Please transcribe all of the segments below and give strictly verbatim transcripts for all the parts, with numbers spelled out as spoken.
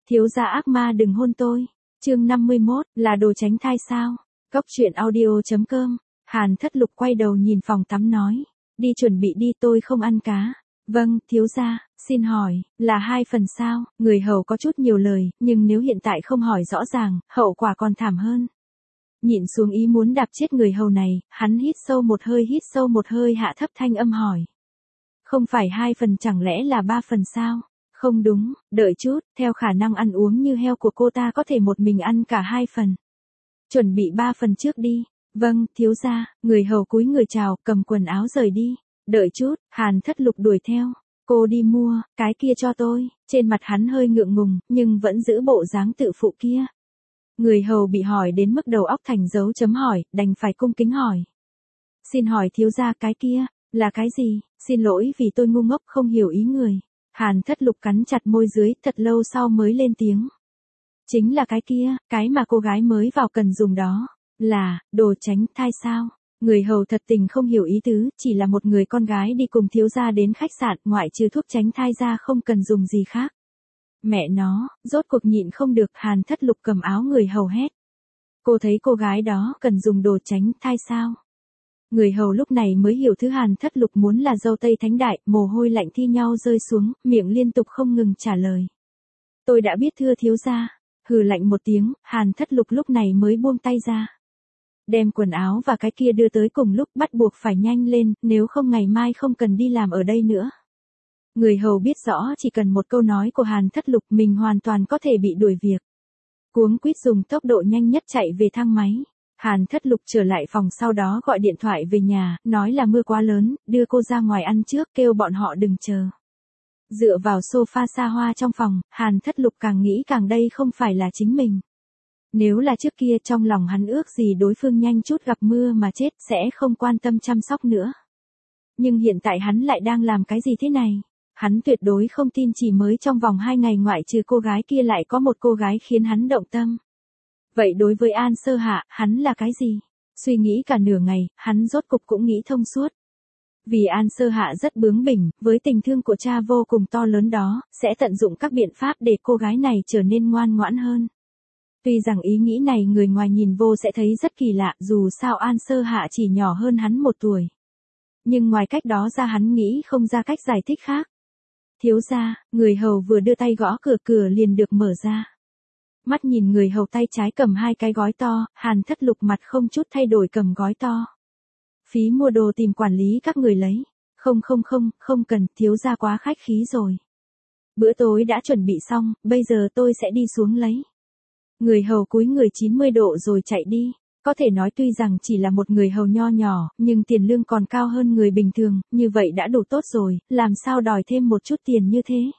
Thiếu gia ác ma đừng hôn tôi. Chương năm mươi mốt, là đồ tránh thai sao? Cốc truyện audio chấm com. Hàn Thất Lục quay đầu nhìn phòng tắm nói, đi chuẩn bị đi, tôi không ăn cá. Vâng, thiếu gia, xin hỏi, là hai phần sao? Người hầu có chút nhiều lời, nhưng nếu hiện tại không hỏi rõ ràng, hậu quả còn thảm hơn. Nhịn xuống ý muốn đạp chết người hầu này, hắn hít sâu một hơi hít sâu một hơi hạ thấp thanh âm hỏi. Không phải hai phần chẳng lẽ là ba phần sao? Không đúng, đợi chút, theo khả năng ăn uống như heo của cô ta có thể một mình ăn cả hai phần. Chuẩn bị ba phần trước đi. Vâng, thiếu gia, người hầu cúi người chào, cầm quần áo rời đi. Đợi chút, Hàn Thất Lục đuổi theo. Cô đi mua, cái kia cho tôi. Trên mặt hắn hơi ngượng ngùng, nhưng vẫn giữ bộ dáng tự phụ kia. Người hầu bị hỏi đến mức đầu óc thành dấu chấm hỏi, đành phải cung kính hỏi. Xin hỏi thiếu gia cái kia, là cái gì? Xin lỗi vì tôi ngu ngốc không hiểu ý người. Hàn Thất Lục cắn chặt môi dưới, thật lâu sau mới lên tiếng. Chính là cái kia, cái mà cô gái mới vào cần dùng đó. Là, đồ tránh thai sao? Người hầu thật tình không hiểu ý tứ, chỉ là một người con gái đi cùng thiếu gia đến khách sạn, ngoại trừ thuốc tránh thai ra không cần dùng gì khác. Mẹ nó, rốt cuộc nhịn không được, Hàn Thất Lục cầm áo người hầu hét. Cô thấy cô gái đó cần dùng đồ tránh thai sao? Người hầu lúc này mới hiểu thứ Hàn Thất Lục muốn là dâu tây thánh đại, mồ hôi lạnh thi nhau rơi xuống, miệng liên tục không ngừng trả lời. Tôi đã biết thưa thiếu gia. Hừ lạnh một tiếng, Hàn Thất Lục lúc này mới buông tay ra. Đem quần áo và cái kia đưa tới cùng lúc, bắt buộc phải nhanh lên, nếu không ngày mai không cần đi làm ở đây nữa. Người hầu biết rõ chỉ cần một câu nói của Hàn Thất Lục mình hoàn toàn có thể bị đuổi việc. Cuống quýt dùng tốc độ nhanh nhất chạy về thang máy. Hàn Thất Lục trở lại phòng sau đó gọi điện thoại về nhà, nói là mưa quá lớn, đưa cô ra ngoài ăn trước, kêu bọn họ đừng chờ. Dựa vào sofa xa hoa trong phòng, Hàn Thất Lục càng nghĩ càng đây không phải là chính mình. Nếu là trước kia trong lòng hắn ước gì đối phương nhanh chút gặp mưa mà chết, sẽ không quan tâm chăm sóc nữa. Nhưng hiện tại hắn lại đang làm cái gì thế này? Hắn tuyệt đối không tin chỉ mới trong vòng hai ngày ngoại trừ cô gái kia lại có một cô gái khiến hắn động tâm. Vậy đối với An Sơ Hạ, hắn là cái gì? Suy nghĩ cả nửa ngày, hắn rốt cục cũng nghĩ thông suốt. Vì An Sơ Hạ rất bướng bỉnh, với tình thương của cha vô cùng to lớn đó, sẽ tận dụng các biện pháp để cô gái này trở nên ngoan ngoãn hơn. Tuy rằng ý nghĩ này người ngoài nhìn vô sẽ thấy rất kỳ lạ, dù sao An Sơ Hạ chỉ nhỏ hơn hắn một tuổi. Nhưng ngoài cách đó ra hắn nghĩ không ra cách giải thích khác. Thiếu gia, người hầu vừa đưa tay gõ cửa, cửa liền được mở ra. Mắt nhìn người hầu tay trái cầm hai cái gói to, Hàn Thất Lục mặt không chút thay đổi cầm gói to. Phí mua đồ tìm quản lý các người lấy. Không không không, không cần, thiếu gia quá khách khí rồi. Bữa tối đã chuẩn bị xong, bây giờ tôi sẽ đi xuống lấy. Người hầu cúi người chín mươi độ rồi chạy đi. Có thể nói tuy rằng chỉ là một người hầu nho nhỏ, nhưng tiền lương còn cao hơn người bình thường, như vậy đã đủ tốt rồi, làm sao đòi thêm một chút tiền như thế.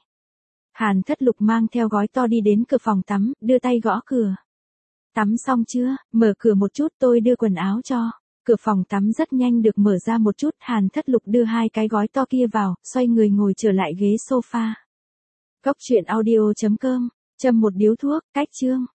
Hàn Thất Lục mang theo gói to đi đến cửa phòng tắm, đưa tay gõ cửa. Tắm xong chưa, mở cửa một chút tôi đưa quần áo cho. Cửa phòng tắm rất nhanh được mở ra một chút, Hàn Thất Lục đưa hai cái gói to kia vào, xoay người ngồi trở lại ghế sofa. Cốc truyện audio chấm com, châm một điếu thuốc, cách chương.